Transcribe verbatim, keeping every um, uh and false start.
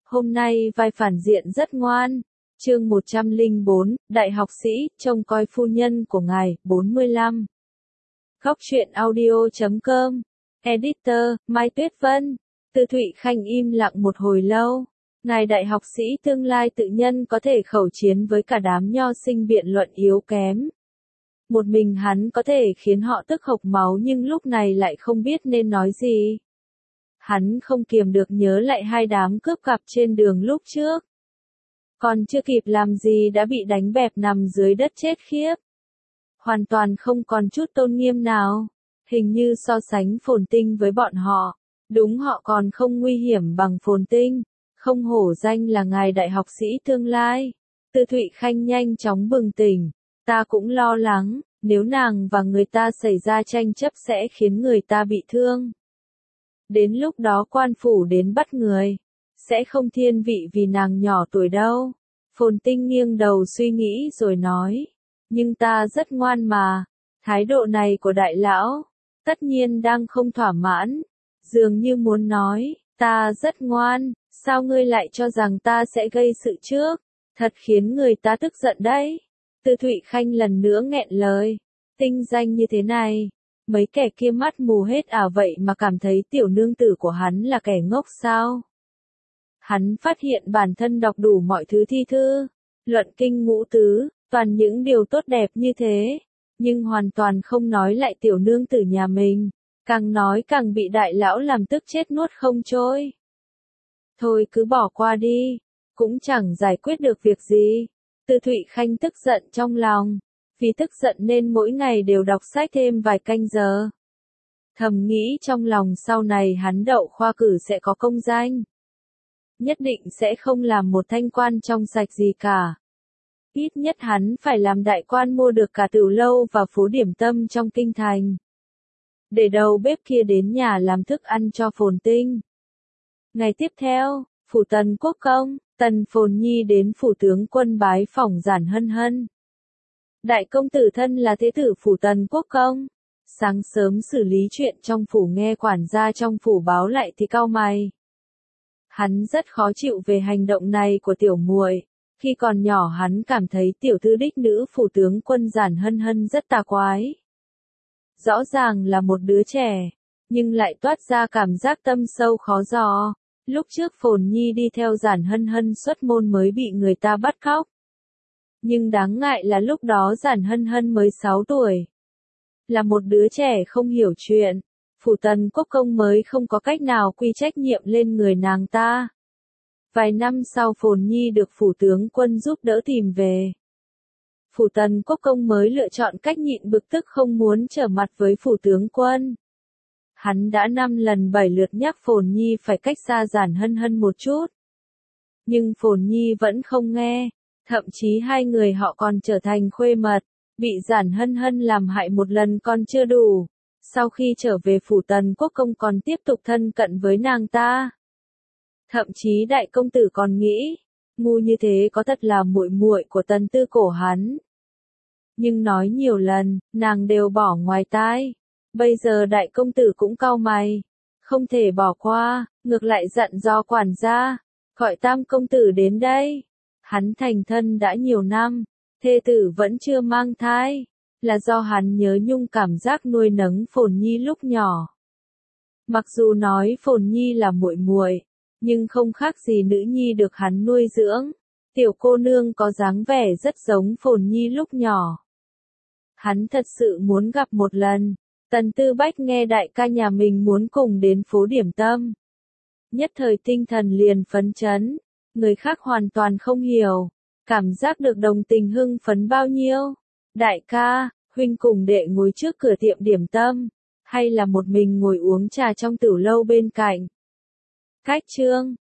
Hôm nay vai phản diện rất ngoan. Chương một trăm lẻ bốn, Đại học sĩ, trông coi phu nhân của ngài, bốn mươi lăm. Góc truyện audio chấm com. Editor, Mai Tuyết Vân. Từ Thụy Khanh im lặng một hồi lâu. Ngài đại học sĩ tương lai tự nhân có thể khẩu chiến với cả đám nho sinh biện luận yếu kém. Một mình hắn có thể khiến họ tức hộc máu nhưng lúc này lại không biết nên nói gì. Hắn không kiềm được nhớ lại hai đám cướp cặp trên đường lúc trước. Còn chưa kịp làm gì đã bị đánh bẹp nằm dưới đất chết khiếp. Hoàn toàn không còn chút tôn nghiêm nào. Hình như so sánh Phồn Tinh với bọn họ, đúng họ còn không nguy hiểm bằng Phồn Tinh, không hổ danh là ngài đại học sĩ tương lai. Từ Thụy Khanh nhanh chóng bừng tỉnh, ta cũng lo lắng, nếu nàng và người ta xảy ra tranh chấp sẽ khiến người ta bị thương. Đến lúc đó quan phủ đến bắt người, sẽ không thiên vị vì nàng nhỏ tuổi đâu. Phồn Tinh nghiêng đầu suy nghĩ rồi nói, nhưng ta rất ngoan mà. Thái độ này của đại lão, tất nhiên đang không thỏa mãn, dường như muốn nói, ta rất ngoan, sao ngươi lại cho rằng ta sẽ gây sự trước, thật khiến người ta tức giận đấy. Từ Thụy Khanh lần nữa nghẹn lời, tinh danh như thế này, mấy kẻ kia mắt mù hết à vậy mà cảm thấy tiểu nương tử của hắn là kẻ ngốc sao? Hắn phát hiện bản thân đọc đủ mọi thứ thi thư, luận kinh ngũ tứ, toàn những điều tốt đẹp như thế, nhưng hoàn toàn không nói lại tiểu nương tử nhà mình, càng nói càng bị đại lão làm tức chết nuốt không trôi. Thôi cứ bỏ qua đi, cũng chẳng giải quyết được việc gì. Từ Thụy Khanh tức giận trong lòng, vì tức giận nên mỗi ngày đều đọc sách thêm vài canh giờ. Thầm nghĩ trong lòng sau này hắn đậu khoa cử sẽ có công danh. Nhất định sẽ không làm một thanh quan trong sạch gì cả. Ít nhất hắn phải làm đại quan mua được cả tửu lâu và phố điểm tâm trong kinh thành. Để đầu bếp kia đến nhà làm thức ăn cho Phồn Tinh. Ngày tiếp theo, phủ Tần Quốc công, Tần Phồn Nhi đến phủ tướng quân bái phỏng Giản Hân Hân. Đại công tử thân là thế tử phủ Tần Quốc công. Sáng sớm xử lý chuyện trong phủ nghe quản gia trong phủ báo lại thì cau mày. Hắn rất khó chịu về hành động này của tiểu muội. Khi còn nhỏ hắn cảm thấy tiểu thư đích nữ phủ tướng quân Giản Hân Hân rất tà quái. Rõ ràng là một đứa trẻ, nhưng lại toát ra cảm giác tâm sâu khó dò. Lúc trước Phồn Nhi đi theo Giản Hân Hân xuất môn mới bị người ta bắt cóc. Nhưng đáng ngại là lúc đó Giản Hân Hân mới sáu tuổi. Là một đứa trẻ không hiểu chuyện, phủ Tần Quốc công mới không có cách nào quy trách nhiệm lên người nàng ta. Vài năm sau Phồn Nhi được phủ tướng quân giúp đỡ tìm về. Phủ Tần Quốc công mới lựa chọn cách nhịn bực tức không muốn trở mặt với phủ tướng quân. Hắn đã năm lần bảy lượt nhắc Phồn Nhi phải cách xa Giản Hân Hân một chút. Nhưng Phồn Nhi vẫn không nghe, thậm chí hai người họ còn trở thành khuê mật, bị Giản Hân Hân làm hại một lần còn chưa đủ. Sau khi trở về phủ Tần Quốc công còn tiếp tục thân cận với nàng ta. Thậm chí đại công tử còn nghĩ, ngu như thế có thật là muội muội của Tần Tư Cổ hắn. Nhưng nói nhiều lần, nàng đều bỏ ngoài tai. Bây giờ đại công tử cũng cau mày, không thể bỏ qua, ngược lại dặn dò quản gia, gọi tam công tử đến đây. Hắn thành thân đã nhiều năm, thê tử vẫn chưa mang thai, là do hắn nhớ nhung cảm giác nuôi nấng Phồn Nhi lúc nhỏ. Mặc dù nói Phồn Nhi là muội muội, nhưng không khác gì nữ nhi được hắn nuôi dưỡng. Tiểu cô nương có dáng vẻ rất giống Phồn Nhi lúc nhỏ. Hắn thật sự muốn gặp một lần. Tần Tư Bách nghe đại ca nhà mình muốn cùng đến phố điểm tâm. Nhất thời tinh thần liền phấn chấn, người khác hoàn toàn không hiểu, cảm giác được đồng tình hưng phấn bao nhiêu. Đại ca, huynh cùng đệ ngồi trước cửa tiệm điểm tâm, hay là một mình ngồi uống trà trong tửu lâu bên cạnh? Cách chương,